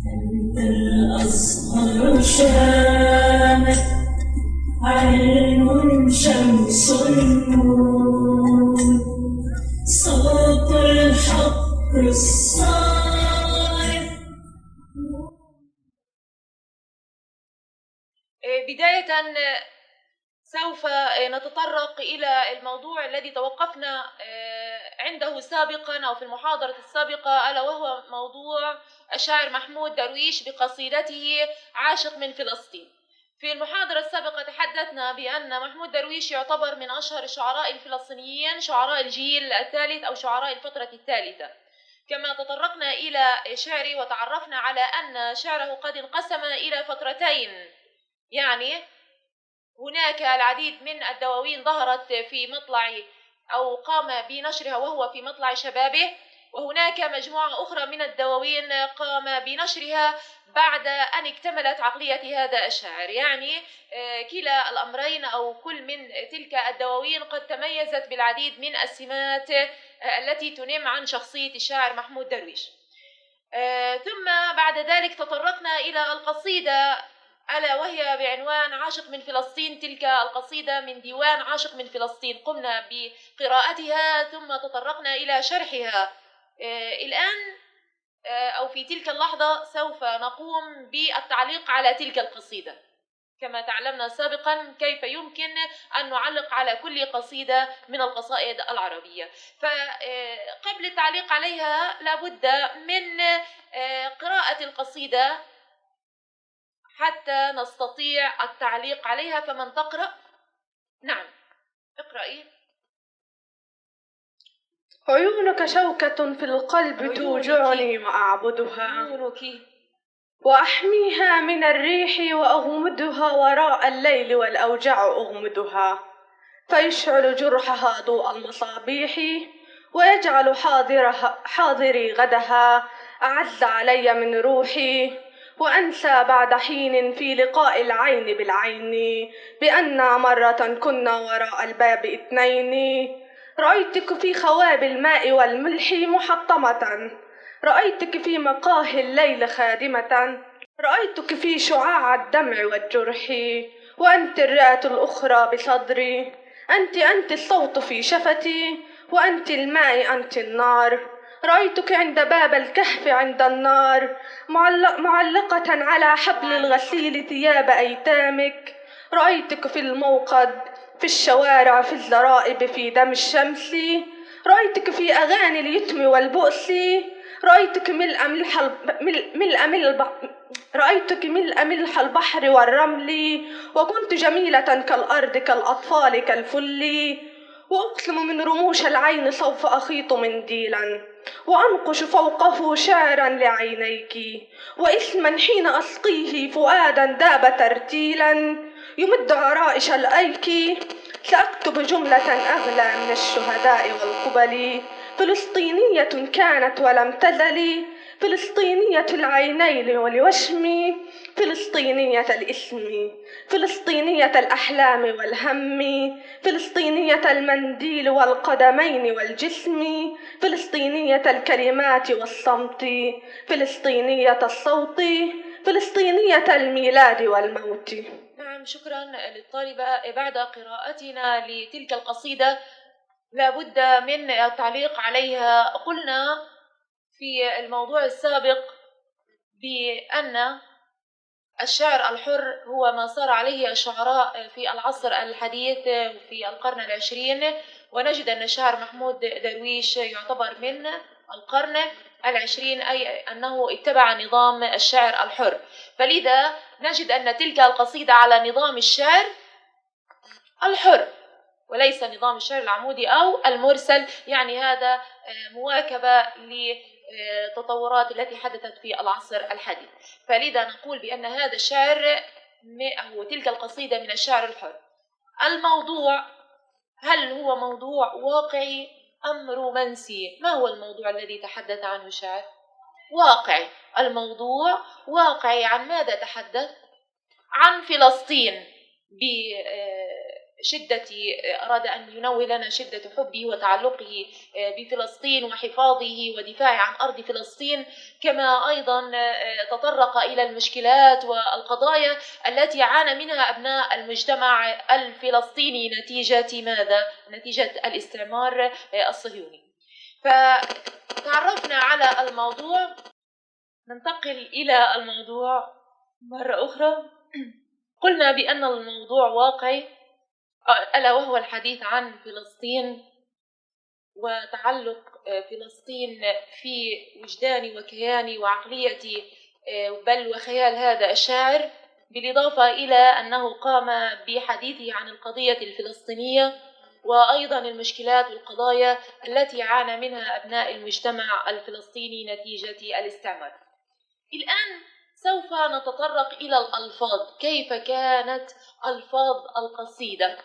أنت الأزهر شامخ، علم شمس النور، صوت الحق الصائب. بداية سوف نتطرق إلى الموضوع الذي توقفنا عنده سابقا أو في المحاضرة السابقة، ألا وهو موضوع الشاعر محمود درويش بقصيدته عاشق من فلسطين. في المحاضرة السابقة تحدثنا بأن محمود درويش يعتبر من أشهر الشعراء الفلسطينيين، شعراء الجيل الثالث أو شعراء الفترة الثالثة. كما تطرقنا إلى شعره وتعرفنا على أن شعره قد انقسم إلى فترتين، يعني هناك العديد من الدواوين ظهرت في مطلع أو قام بنشرها وهو في مطلع شبابه، وهناك مجموعة أخرى من الدواوين قام بنشرها بعد أن اكتملت عقلية هذا الشاعر. يعني كلا الأمرين أو كل من تلك الدواوين قد تميزت بالعديد من السمات التي تنم عن شخصية الشاعر محمود درويش. ثم بعد ذلك تطرقنا إلى القصيدة ألا وهي بعنوان عاشق من فلسطين. تلك القصيدة من ديوان عاشق من فلسطين، قمنا بقراءتها ثم تطرقنا إلى شرحها. الآن أو في تلك اللحظة سوف نقوم بالتعليق على تلك القصيدة. كما تعلمنا سابقا كيف يمكن أن نعلق على كل قصيدة من القصائد العربية، فقبل التعليق عليها لابد من قراءة القصيدة حتى نستطيع التعليق عليها. فمن تقرأ؟ نعم، اقرأي. عيونك شوكة في القلب توجعني وأعبدها، عيونك وأحميها من الريح وأغمدها وراء الليل والأوجاع أغمدها، فيشعل جرحها ضوء المصابيح ويجعل حاضري غدها أعز علي من روحي، وأنسى بعد حين في لقاء العين بالعين بأننا مرة كنا وراء الباب اثنين. رأيتك في خواب الماء والملح محطمة، رأيتك في مقاهي الليل خادمة، رأيتك في شعاع الدمع والجرح، وأنت الرئة الأخرى بصدري، أنت الصوت في شفتي، وأنت الماء أنت النار. رأيتك عند باب الكهف عند النار، معلقة على حبل الغسيل ثياب أيتامك. رأيتك في الموقد، في الشوارع، في الزرائب، في دم الشمس. رأيتك في أغاني اليتم والبؤس. رأيتك ملء ملح البحر والرمل، وكنت جميلة كالأرض كالأطفال كالفل. وأقسم من رموش العين سوف أخيط منديلا وأنقش فوقه شعرا لعينيك، وإثما حين أسقيه فؤادا داب ترتيلا يمد عرائش الأيك. سأكتب جملة أغلى من الشهداء والقبل، فلسطينية كانت ولم تزل، فلسطينية العينين والوشم، فلسطينية الاسم، فلسطينية الأحلام والهم، فلسطينية المنديل والقدمين والجسم، فلسطينية الكلمات والصمت، فلسطينية الصوت، فلسطينية الميلاد والموت. نعم، شكرا للطالبة. بعد قراءتنا لتلك القصيدة لابد من التعليق عليها. قلنا في الموضوع السابق بأن الشعر الحر هو ما صار عليه الشعراء في العصر الحديث في القرن العشرين، ونجد أن الشاعر محمود درويش يعتبر من القرن العشرين، أي أنه اتبع نظام الشعر الحر. فلذا نجد أن تلك القصيدة على نظام الشعر الحر وليس نظام الشعر العمودي أو المرسل، يعني هذا مواكبة للتطورات التي حدثت في العصر الحديث. فلذا نقول بأن هذا الشعر أو تلك القصيدة من الشعر الحر. الموضوع، هل هو موضوع واقعي أم رومانسي؟ ما هو الموضوع الذي تحدث عنه الشاعر؟ واقعي. الموضوع واقعي. عن ماذا تحدث؟ عن فلسطين شدة أراد أن ينوه لنا شدة حبه وتعلقه بفلسطين وحفاظه ودفاعه عن أرض فلسطين، كما أيضا تطرق إلى المشكلات والقضايا التي عانى منها أبناء المجتمع الفلسطيني نتيجة ماذا؟ نتيجة الاستعمار الصهيوني. فتعرفنا على الموضوع، ننتقل إلى الموضوع مرة أخرى. قلنا بأن الموضوع واقعي، ألا وهو الحديث عن فلسطين وتعلق فلسطين في وجداني وكياني وعقليتي بل وخيال هذا الشاعر، بالإضافة إلى أنه قام بحديثه عن القضية الفلسطينية وأيضا المشكلات والقضايا التي عانى منها أبناء المجتمع الفلسطيني نتيجة الاستعمار. الآن سوف نتطرق إلى الألفاظ، كيف كانت ألفاظ القصيدة.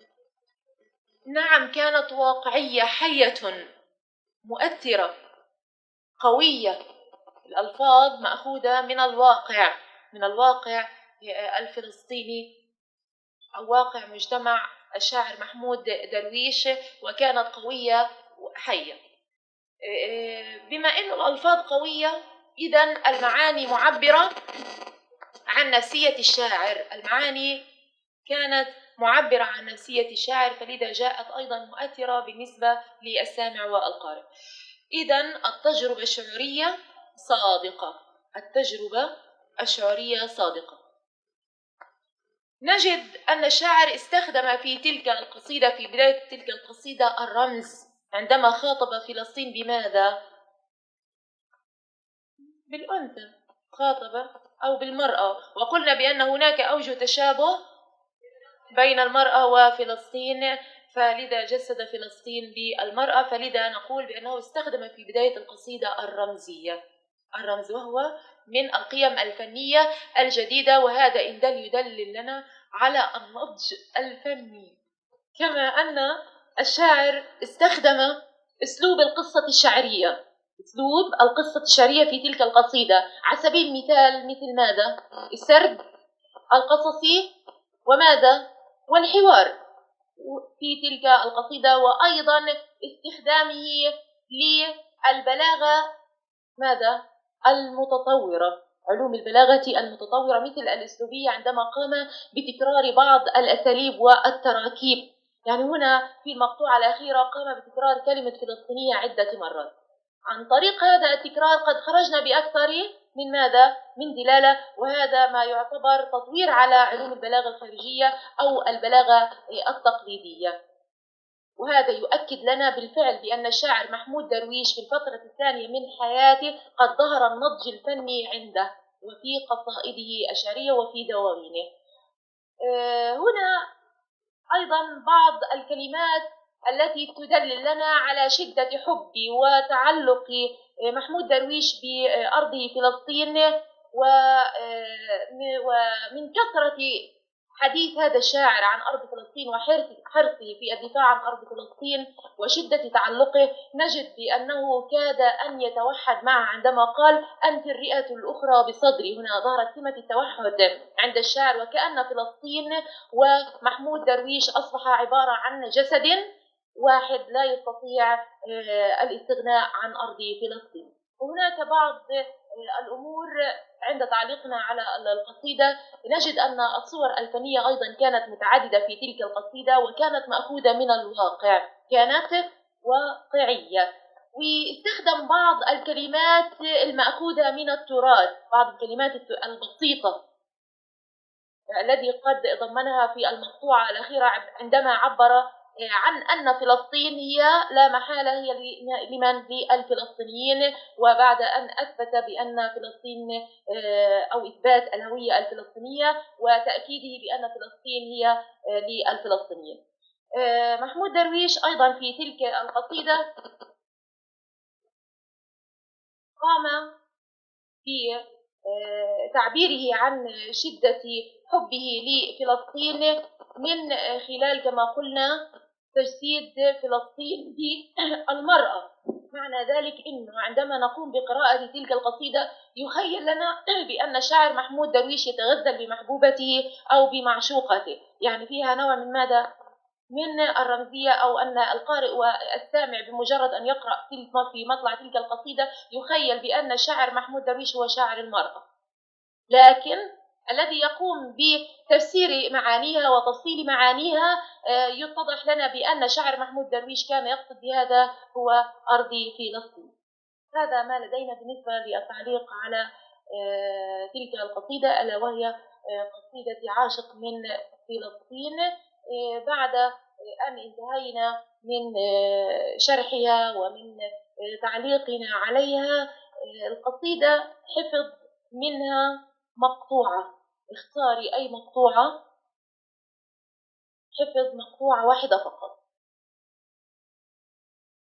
نعم، كانت واقعية، حية، مؤثرة، قوية. الألفاظ مأخوذة من الواقع الفلسطيني أو واقع مجتمع الشاعر محمود درويش، وكانت قوية وحية. بما أن الألفاظ قوية، إذن المعاني معبرة عن نفسية الشاعر، المعاني كانت معبرة عن نفسية الشاعر، فلذا جاءت أيضا مؤثرة بالنسبة للسامع والقارئ. إذن التجربة الشعرية صادقة، التجربة الشعرية صادقة. نجد أن الشاعر استخدم في تلك القصيدة، في بداية تلك القصيدة، الرمز عندما خاطب فلسطين بماذا؟ بالأنثى، خاطب أو بالمرأة، وقلنا بأن هناك أوجه تشابه بين المرأة وفلسطين، فلذا جسد فلسطين بالمرأة، فلذا نقول بأنه استخدم في بداية القصيدة الرمزية، الرمز وهو من القيم الفنية الجديدة، وهذا إن يدلل لنا على النضج الفني. كما أن الشاعر استخدم أسلوب القصة الشعرية، أسلوب القصة الشعرية في تلك القصيدة، على سبيل المثال مثل ماذا؟ السرد القصصي وماذا؟ والحوار في تلك القصيدة، وأيضا استخدامه للبلاغة ماذا؟ المتطورة، علوم البلاغة المتطورة مثل الأسلوبية، عندما قام بتكرار بعض الأساليب والتراكيب. يعني هنا في المقطوعة الأخيرة قام بتكرار كلمة فلسطينية عدة مرات. عن طريق هذا التكرار قد خرجنا بأكثر من ماذا؟ من دلالة، وهذا ما يعتبر تطوير على علوم البلاغة الخارجية أو البلاغة التقليدية. وهذا يؤكد لنا بالفعل بأن الشاعر محمود درويش في الفترة الثانية من حياته قد ظهر النضج الفني عنده، وفي قصائده الشعرية وفي دواوينه. هنا أيضا بعض الكلمات التي تدلل لنا على شدة حب وتعلق محمود درويش بأرض فلسطين، ومن كثرة حديث هذا الشاعر عن أرض فلسطين وحرصه في الدفاع عن أرض فلسطين وشدة تعلقه، نجد بأنه كاد أن يتوحد معه عندما قال: أنت الرئة الأخرى بصدري. هنا ظهرت سمة التوحد عند الشاعر، وكأن فلسطين ومحمود درويش أصبح عبارة عن جسد واحد لا يستطيع الاستغناء عن أرض فلسطين. وهناك بعض الأمور عند تعليقنا على القصيدة، نجد أن الصور الفنية أيضا كانت متعددة في تلك القصيدة، وكانت مأخوذة من الواقع، كانت واقعية. واستخدم بعض الكلمات المأخوذة من التراث، بعض الكلمات البسيطة الذي قد ضمنها في المقطوعة الأخيرة عندما عبر عن أن فلسطين هي لا محالة هي لمن؟ للفلسطينيين، وبعد أن أثبت بأن فلسطين أو إثبات الهوية الفلسطينية وتأكيده بأن فلسطين هي للفلسطينيين. محمود درويش أيضا في تلك القصيدة قام بتعبيره عن شدة حبه لفلسطين من خلال كما قلنا تجسيد فلسطين بالمرأة. معنى ذلك أنه عندما نقوم بقراءة تلك القصيدة يخيل لنا بأن الشاعر محمود درويش يتغزل بمحبوبته أو بمعشوقته، يعني فيها نوع من ماذا؟ من الرمزية، أو أن القارئ والسامع بمجرد أن يقرأ في مطلع تلك القصيدة يخيل بأن شاعر محمود درويش هو شاعر المرأة، لكن الذي يقوم بتفسير معانيها وتفصيل معانيها يتضح لنا بأن شاعر محمود درويش كان يقصد بهذا هو أرضي فلسطين. هذا ما لدينا بالنسبة للتعليق على تلك القصيدة، ألا وهي قصيدة عاشق من فلسطين. بعد أن انتهينا من شرحها ومن تعليقنا عليها، القصيدة حفظ منها مقطوعة، اختاري أي مقطوعة، حفظ مقطوعة واحدة فقط.